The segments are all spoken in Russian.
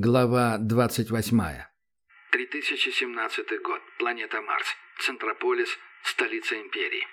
Глава 28. 3017 год. Планета Марс. Центрополис. Столица Империи.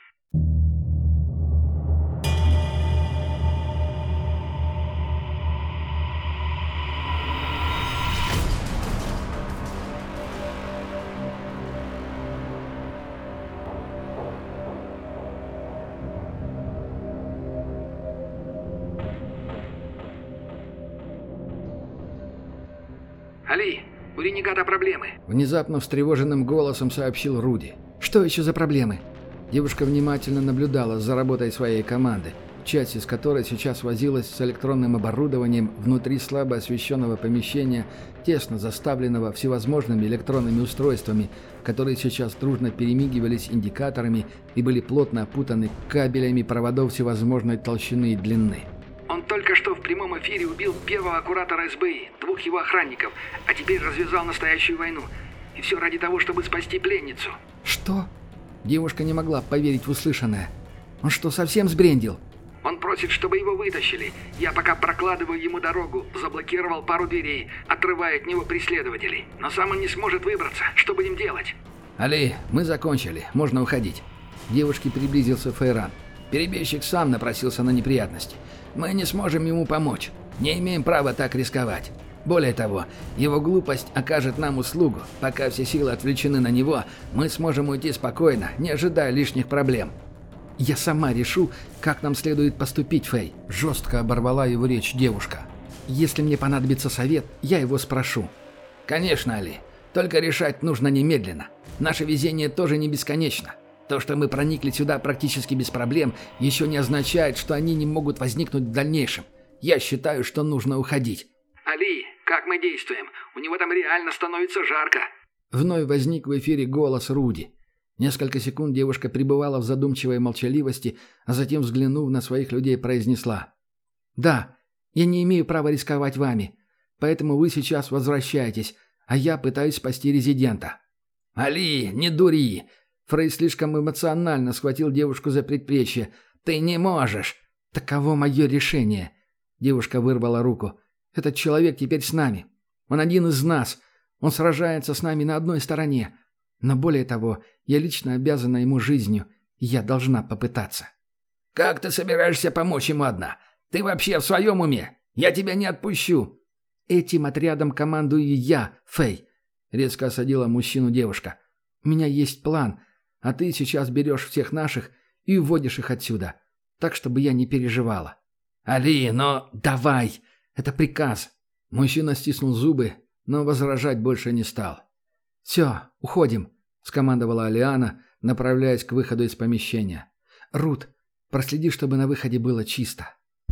«Али, у ренегата проблемы!» Внезапно встревоженным голосом сообщил Руди. «Что еще за проблемы?» Девушка внимательно наблюдала за работой своей команды, часть из которой сейчас возилась с электронным оборудованием внутри слабо освещенного помещения, тесно заставленного всевозможными электронными устройствами, которые сейчас дружно перемигивались индикаторами и были плотно опутаны кабелями проводов всевозможной толщины и длины. «Он только что в прямом эфире убил первого куратора СБИ, двух его охранников, а теперь развязал настоящую войну. И все ради того, чтобы спасти пленницу». «Что?» Девушка не могла поверить в услышанное. «Он что, совсем сбрендил?» «Он просит, чтобы его вытащили. Я пока прокладываю ему дорогу, заблокировал пару дверей, отрывая от него преследователей. Но сам он не сможет выбраться. Что будем делать?» «Али, мы закончили. Можно уходить». К девушке приблизился Фейран. «Перебежчик сам напросился на неприятности. Мы не сможем ему помочь. Не имеем права так рисковать. Более того, его глупость окажет нам услугу. Пока все силы отвлечены на него, мы сможем уйти спокойно, не ожидая лишних проблем». «Я сама решу, как нам следует поступить, Фэй», — жестко оборвала его речь девушка. «Если мне понадобится совет, я его спрошу». «Конечно, Али. Только решать нужно немедленно. Наше везение тоже не бесконечно. То, что мы проникли сюда практически без проблем, еще не означает, что они не могут возникнуть в дальнейшем. Я считаю, что нужно уходить». «Али, как мы действуем? У него там реально становится жарко». Вновь возник в эфире голос Руди. Несколько секунд девушка пребывала в задумчивой молчаливости, а затем, взглянув на своих людей, произнесла: «Да, я не имею права рисковать вами, поэтому вы сейчас возвращаетесь, а я пытаюсь спасти резидента». «Али, не дури!» Фрей слишком эмоционально схватил девушку за предплечье. «Ты не можешь!» «Таково мое решение!» Девушка вырвала руку. «Этот человек теперь с нами. Он один из нас. Он сражается с нами на одной стороне. Но более того, я лично обязана ему жизнью, и я должна попытаться». «Как ты собираешься помочь ему одна? Ты вообще в своем уме? Я тебя не отпущу!» «Этим отрядом командую я, Фэй!» Резко осадила мужчину девушка. «У меня есть план, а ты сейчас берешь всех наших и уводишь их отсюда, так, чтобы я не переживала». «Али, но...» «Давай! Это приказ!» Мужчина стиснул зубы, но возражать больше не стал. «Все, уходим», — скомандовала Алиана, направляясь к выходу из помещения. «Рут, проследи, чтобы на выходе было чисто».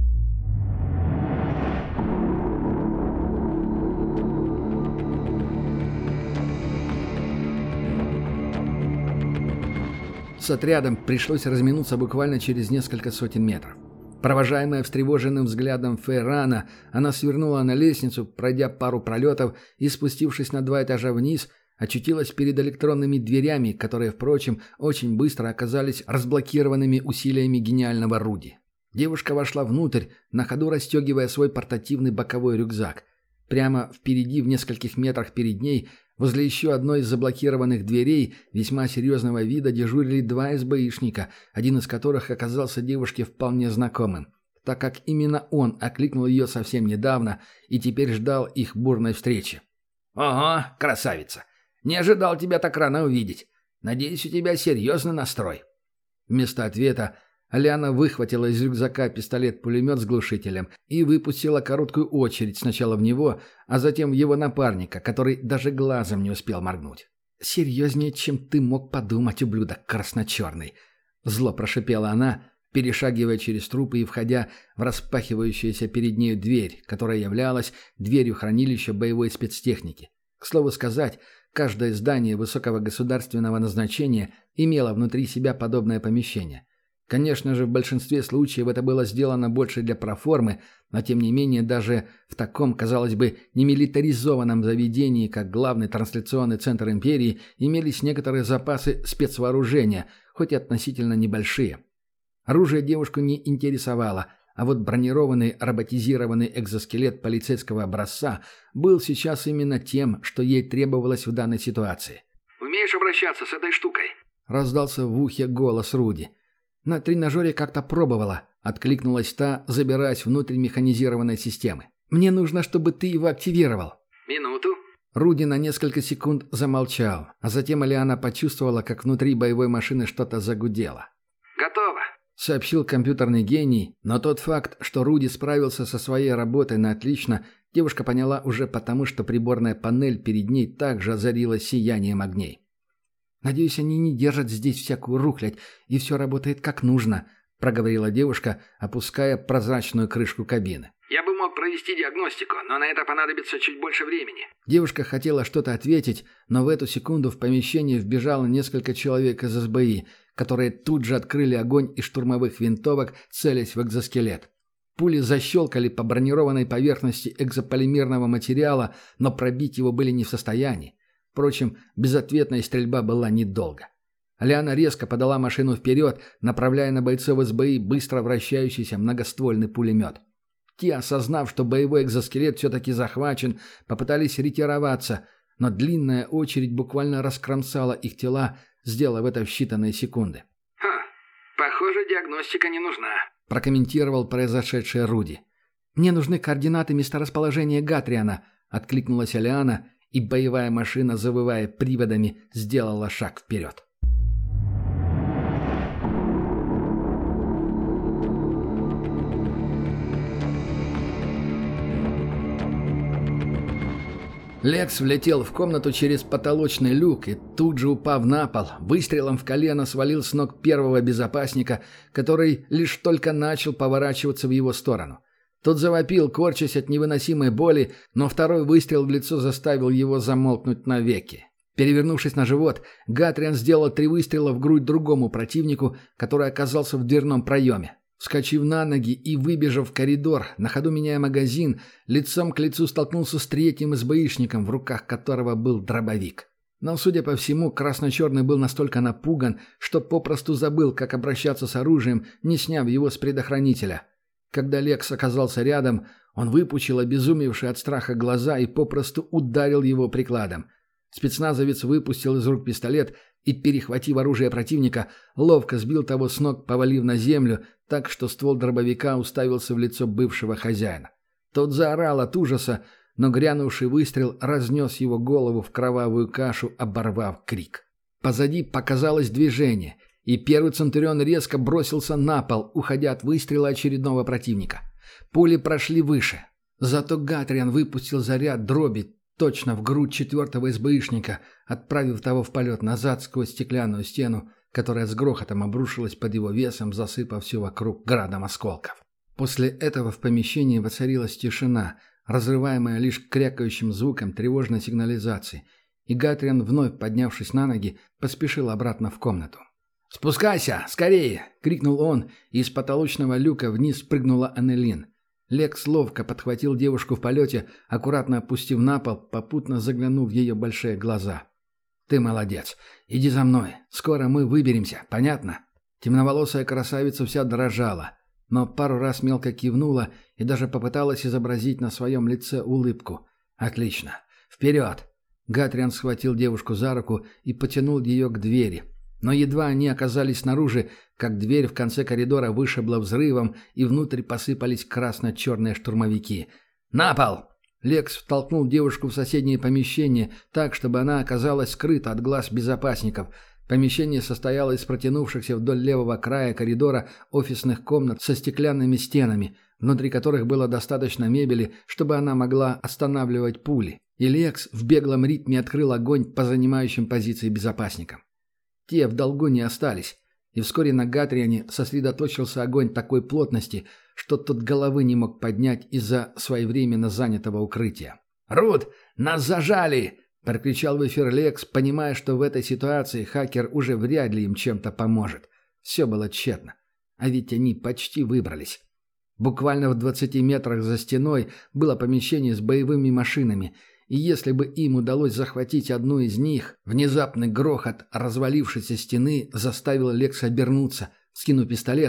С отрядом пришлось разминуться буквально через несколько сотен метров. Провожаемая встревоженным взглядом Фейрана, она свернула на лестницу, пройдя пару пролетов и, спустившись на 2 этажа вниз, очутилась перед электронными дверями, которые, впрочем, очень быстро оказались разблокированными усилиями гениального Руди. Девушка вошла внутрь, на ходу расстегивая свой портативный боковой рюкзак. Прямо впереди, в нескольких метрах перед ней, возле еще одной из заблокированных дверей, весьма серьезного вида дежурили 2 СБИшника, один из которых оказался девушке вполне знакомым, так как именно он окликнул ее совсем недавно и теперь ждал их бурной встречи. «Ого, красавица! Не ожидал тебя так рано увидеть. Надеюсь, у тебя серьезный настрой». Вместо ответа Алиана выхватила из рюкзака пистолет-пулемет с глушителем и выпустила короткую очередь сначала в него, а затем в его напарника, который даже глазом не успел моргнуть. «Серьезнее, чем ты мог подумать, ублюдок красно-черный!» Зло прошипела она, перешагивая через трупы и входя в распахивающуюся перед нею дверь, которая являлась дверью хранилища боевой спецтехники. К слову сказать, каждое здание высокого государственного назначения имело внутри себя подобное помещение. Конечно же, в большинстве случаев это было сделано больше для проформы, но тем не менее даже в таком, казалось бы, немилитаризованном заведении, как главный трансляционный центр империи, имелись некоторые запасы спецвооружения, хоть и относительно небольшие. Оружие девушку не интересовало, А вот бронированный роботизированный экзоскелет полицейского образца был сейчас именно тем, что ей требовалось в данной ситуации. «Умеешь обращаться с этой штукой?» — раздался в ухе голос Руди. «На тренажере как-то пробовала», — откликнулась та, забираясь внутрь механизированной системы. «Мне нужно, чтобы ты его активировал». «Минуту». Руди на несколько секунд замолчал, а затем Алиана почувствовала, как внутри боевой машины что-то загудело. «Готово», — сообщил компьютерный гений, но тот факт, что Руди справился со своей работой на отлично, девушка поняла уже потому, что приборная панель перед ней также озарилась сиянием огней. «Надеюсь, они не держат здесь всякую рухлядь, и все работает как нужно», — проговорила девушка, опуская прозрачную крышку кабины. «Я бы мог провести диагностику, но на это понадобится чуть больше времени». Девушка хотела что-то ответить, но в эту секунду в помещение вбежало несколько человек из СБИ, которые тут же открыли огонь из штурмовых винтовок, целясь в экзоскелет. Пули защелкали по бронированной поверхности экзополимерного материала, но пробить его были не в состоянии. Впрочем, безответная стрельба была недолго. Алиана резко подала машину вперед, направляя на бойцов СБИ быстро вращающийся многоствольный пулемет. Те, осознав, что боевой экзоскелет все-таки захвачен, попытались ретироваться, но длинная очередь буквально раскромсала их тела, сделав это в считанные секунды. Похоже, диагностика не нужна», — прокомментировал произошедшее Руди. «Мне нужны координаты месторасположения Гатриана», — откликнулась Алиана, и боевая машина, завывая приводами, сделала шаг вперед. Лекс влетел в комнату через потолочный люк и тут же, упав на пол, выстрелом в колено свалил с ног первого безопасника, который лишь только начал поворачиваться в его сторону. Тот завопил, корчась от невыносимой боли, но второй выстрел в лицо заставил его замолкнуть навеки. Перевернувшись на живот, Гатриан сделал 3 выстрела в грудь другому противнику, который оказался в дверном проеме. Вскочив на ноги и выбежав в коридор, на ходу меняя магазин, лицом к лицу столкнулся с третьим СБИшником, в руках которого был дробовик. Но, судя по всему, красно-черный был настолько напуган, что попросту забыл, как обращаться с оружием, не сняв его с предохранителя. Когда Лекс оказался рядом, он выпучил обезумевшие от страха глаза и попросту ударил его прикладом. Спецназовец выпустил из рук пистолет и, перехватив оружие противника, ловко сбил того с ног, повалив на землю, так что ствол дробовика уставился в лицо бывшего хозяина. Тот заорал от ужаса, но грянувший выстрел разнес его голову в кровавую кашу, оборвав крик. Позади показалось движение, и первый Центурион резко бросился на пол, уходя от выстрела очередного противника. Пули прошли выше. Зато Гатриан выпустил заряд дроби точно в грудь 4-го СБИшника, отправив того в полет назад сквозь стеклянную стену, которая с грохотом обрушилась под его весом, засыпав все вокруг градом осколков. После этого в помещении воцарилась тишина, разрываемая лишь крякающим звуком тревожной сигнализации, и Гатриан, вновь поднявшись на ноги, поспешил обратно в комнату. «Спускайся! Скорее!» — крикнул он, и из потолочного люка вниз прыгнула Аннелин. Лекс ловко подхватил девушку в полете, аккуратно опустив на пол, попутно заглянув в ее большие глаза. «Ты молодец. Иди за мной. Скоро мы выберемся. Понятно?» Темноволосая красавица вся дрожала, но пару раз мелко кивнула и даже попыталась изобразить на своем лице улыбку. «Отлично. Вперед!» Гатриан схватил девушку за руку и потянул ее к двери. Но едва они оказались снаружи, как дверь в конце коридора вышибла взрывом, и внутрь посыпались красно-черные штурмовики. «На пол!» Лекс втолкнул девушку в соседнее помещение так, чтобы она оказалась скрыта от глаз безопасников. Помещение состояло из протянувшихся вдоль левого края коридора офисных комнат со стеклянными стенами, внутри которых было достаточно мебели, чтобы она могла останавливать пули. И Лекс в беглом ритме открыл огонь по занимающим позиции безопасникам. Те в долгу не остались, и вскоре на Гатриане сосредоточился огонь такой плотности, что тот головы не мог поднять из-за своевременно занятого укрытия. «Рут, нас зажали!» – прокричал в эфир Лекс, понимая, что в этой ситуации хакер уже вряд ли им чем-то поможет. Все было тщетно. А ведь они почти выбрались. Буквально в 20 метрах за стеной было помещение с боевыми машинами, и если бы им удалось захватить одну из них, внезапный грохот развалившейся стены заставил Лекса обернуться, скинув пистолет,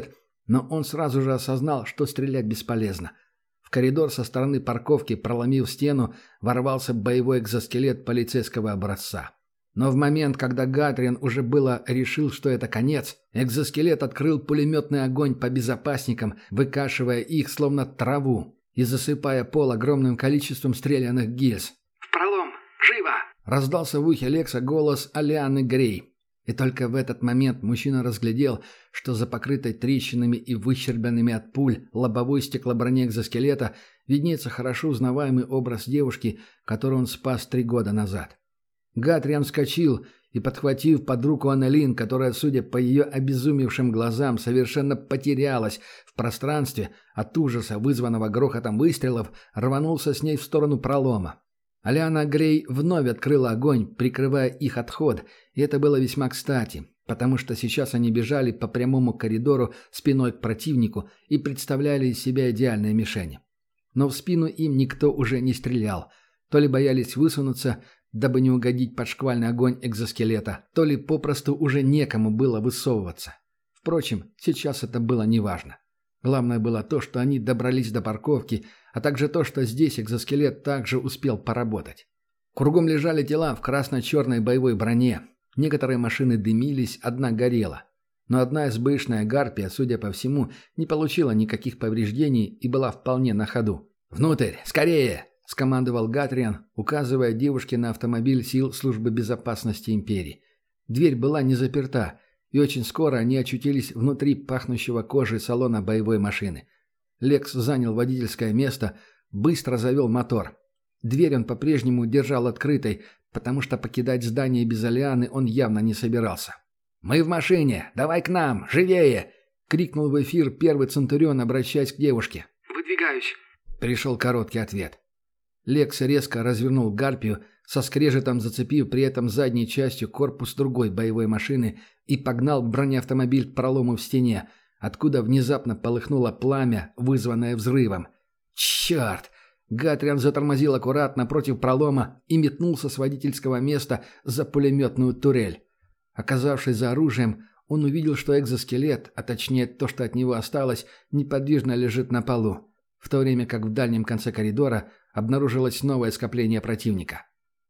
Но он сразу же осознал, что стрелять бесполезно. В коридор со стороны парковки, проломив стену, ворвался боевой экзоскелет полицейского образца. Но в момент, когда Гатриан уже было решил, что это конец, экзоскелет открыл пулеметный огонь по безопасникам, выкашивая их словно траву и засыпая пол огромным количеством стрелянных гильз. «В пролом! Живо!» — раздался в ухе Лекса голос Алианы Грей. И только в этот момент мужчина разглядел, что за покрытой трещинами и выщербленными от пуль лобовой стеклоброне экзоскелета виднеется хорошо узнаваемый образ девушки, которую он спас 3 года назад. Гатриан вскочил и, подхватив под руку Аннелин, которая, судя по ее обезумевшим глазам, совершенно потерялась в пространстве от ужаса, вызванного грохотом выстрелов, рванулся с ней в сторону пролома. Алиана Грей вновь открыла огонь, прикрывая их отход, и это было весьма кстати, потому что сейчас они бежали по прямому коридору спиной к противнику и представляли из себя идеальные мишени. Но в спину им никто уже не стрелял, то ли боялись высунуться, дабы не угодить под шквальный огонь экзоскелета, то ли попросту уже некому было высовываться. Впрочем, сейчас это было неважно. Главное было то, что они добрались до парковки, а также то, что здесь экзоскелет также успел поработать. Кругом лежали тела в красно-черной боевой броне. Некоторые машины дымились, одна горела. Но одна СБшная «Гарпия», судя по всему, не получила никаких повреждений и была вполне на ходу. «Внутрь! Скорее!» – скомандовал Гатриан, указывая девушке на автомобиль сил службы безопасности империи. Дверь была не заперта, и очень скоро они очутились внутри пахнущего кожей салона боевой машины. Лекс занял водительское место, быстро завел мотор. Дверь он по-прежнему держал открытой, потому что покидать здание без Алианы он явно не собирался. «Мы в машине! Давай к нам! Живее!» — крикнул в эфир первый Центурион, обращаясь к девушке. «Выдвигаюсь!» — пришел короткий ответ. Лекс резко развернул Гарпию, со скрежетом зацепив при этом задней частью корпус другой боевой машины и погнал бронеавтомобиль к пролому в стене, откуда внезапно полыхнуло пламя, вызванное взрывом. «Черт!» Гатриан затормозил аккуратно против пролома и метнулся с водительского места за пулеметную турель. Оказавшись за оружием, он увидел, что экзоскелет, а точнее то, что от него осталось, неподвижно лежит на полу, в то время как в дальнем конце коридора обнаружилось новое скопление противника.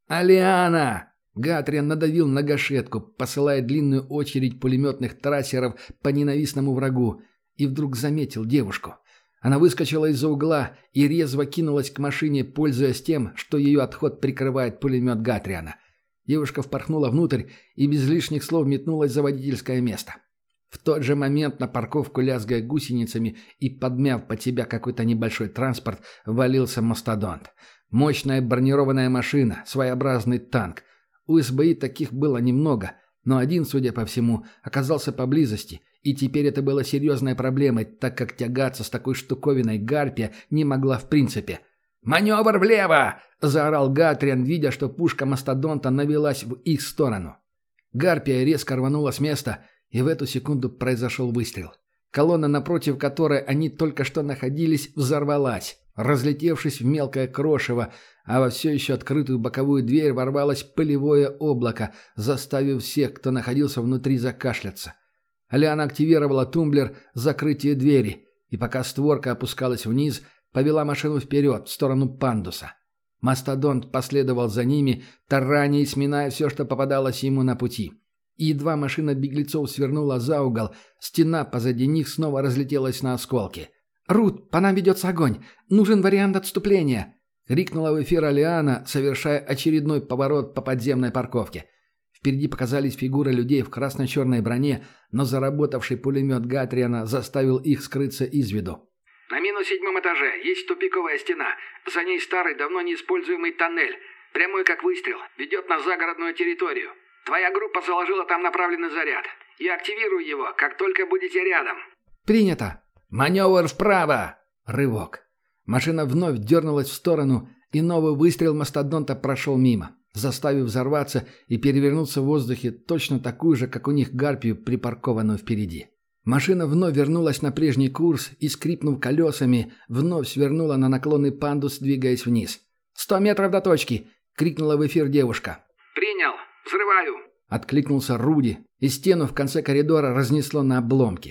«Алиана!» Гатриан надавил на гашетку, посылая длинную очередь пулеметных трассеров по ненавистному врагу, и вдруг заметил девушку. Она выскочила из-за угла и резво кинулась к машине, пользуясь тем, что ее отход прикрывает пулемет Гатриана. Девушка впорхнула внутрь и без лишних слов метнулась за водительское место. В тот же момент на парковку, лязгая гусеницами и подмяв под себя какой-то небольшой транспорт, валился мастодонт. Мощная бронированная машина, своеобразный танк. У СБИ таких было немного, но один, судя по всему, оказался поблизости, и теперь это было серьезной проблемой, так как тягаться с такой штуковиной Гарпия не могла в принципе. «Маневр влево!» – заорал Гатриан, видя, что пушка мастодонта навелась в их сторону. Гарпия резко рванула с места, и в эту секунду произошел выстрел. Колонна, напротив которой они только что находились, взорвалась, разлетевшись в мелкое крошево, а во все еще открытую боковую дверь ворвалось пылевое облако, заставив всех, кто находился внутри, закашляться. Алиана активировала тумблер закрытия двери, и пока створка опускалась вниз, повела машину вперед, в сторону пандуса. Мастодонт последовал за ними, тараня и сминая все, что попадалось ему на пути. И едва машина беглецов свернула за угол, стена позади них снова разлетелась на осколки. «Рут, по нам ведется огонь! Нужен вариант отступления!» — крикнула в эфир Алиана, совершая очередной поворот по подземной парковке. Впереди показались фигуры людей в красно-черной броне, но заработавший пулемет Гатриана заставил их скрыться из виду. «На -7 этаже есть тупиковая стена. За ней старый, давно неиспользуемый тоннель. Прямой как выстрел. Ведет на загородную территорию. Твоя группа заложила там направленный заряд. Я активирую его, как только будете рядом». «Принято! Маневр вправо!» Рывок. Машина вновь дернулась в сторону, и новый выстрел мастодонта прошел мимо, заставив взорваться и перевернуться в воздухе точно такую же, как у них Гарпию, припаркованную впереди. Машина вновь вернулась на прежний курс и, скрипнув колесами, вновь свернула на наклонный пандус, двигаясь вниз. «100 метров до точки!» — крикнула в эфир девушка. «Принял! Взрываю!» — откликнулся Руди, и стену в конце коридора разнесло на обломки.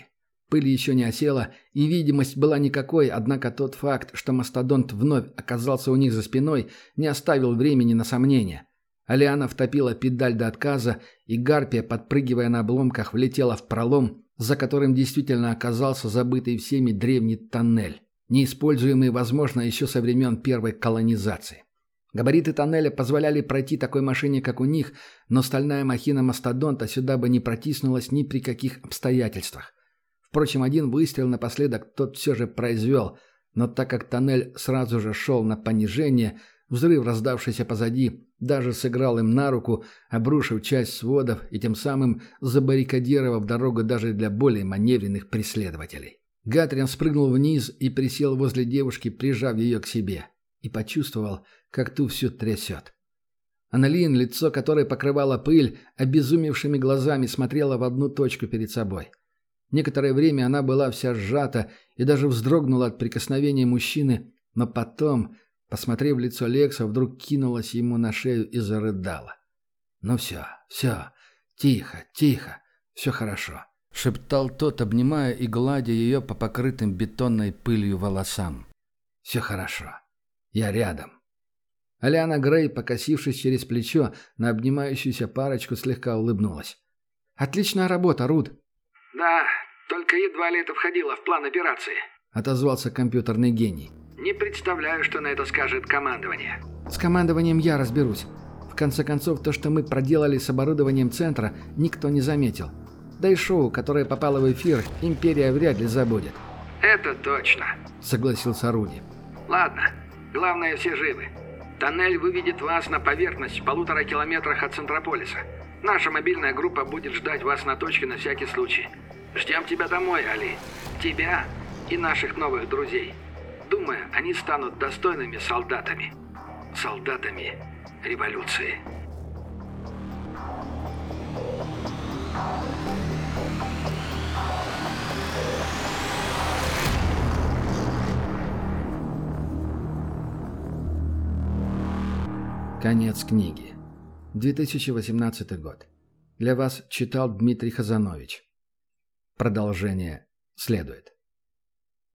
Пыль еще не осела, и видимость была никакой, однако тот факт, что мастодонт вновь оказался у них за спиной, не оставил времени на сомнения. Алиана втопила педаль до отказа, и гарпия, подпрыгивая на обломках, влетела в пролом, за которым действительно оказался забытый всеми древний тоннель, неиспользуемый, возможно, еще со времен первой колонизации. Габариты тоннеля позволяли пройти такой машине, как у них, но стальная махина мастодонта сюда бы не протиснулась ни при каких обстоятельствах. Впрочем, один выстрел напоследок тот все же произвел, но так как тоннель сразу же шел на понижение, взрыв, раздавшийся позади, даже сыграл им на руку, обрушив часть сводов и тем самым забаррикадировав дорогу даже для более маневренных преследователей. Гатриан спрыгнул вниз и присел возле девушки, прижав ее к себе, и почувствовал, как ту всю трясет. Аннелин, лицо которой покрывала пыль, обезумевшими глазами смотрела в одну точку перед собой. Некоторое время она была вся сжата и даже вздрогнула от прикосновения мужчины, но потом, посмотрев в лицо Лекса, вдруг кинулась ему на шею и зарыдала. «Ну все, тихо, все хорошо», — шептал тот, обнимая и гладя ее по покрытым бетонной пылью волосам. «Все хорошо. Я рядом». Алиана Грей, покосившись через плечо на обнимающуюся парочку, слегка улыбнулась. «Отличная работа, Руд». «Да, только едва ли это входило в план операции», — отозвался компьютерный гений. «Не представляю, что на это скажет командование». «С командованием я разберусь. В конце концов, то, что мы проделали с оборудованием центра, никто не заметил. Да и шоу, которое попало в эфир, Империя вряд ли забудет». «Это точно», — согласился Руди. «Ладно, главное, все живы. Тоннель выведет вас на поверхность в 1,5 километрах от Центрополиса. Наша мобильная группа будет ждать вас на точке на всякий случай. Ждем тебя домой, Али. Тебя и наших новых друзей. Думаю, они станут достойными солдатами. Солдатами революции». Конец книги. 2018 год. Для вас читал Дмитрий Хазанович. Продолжение следует.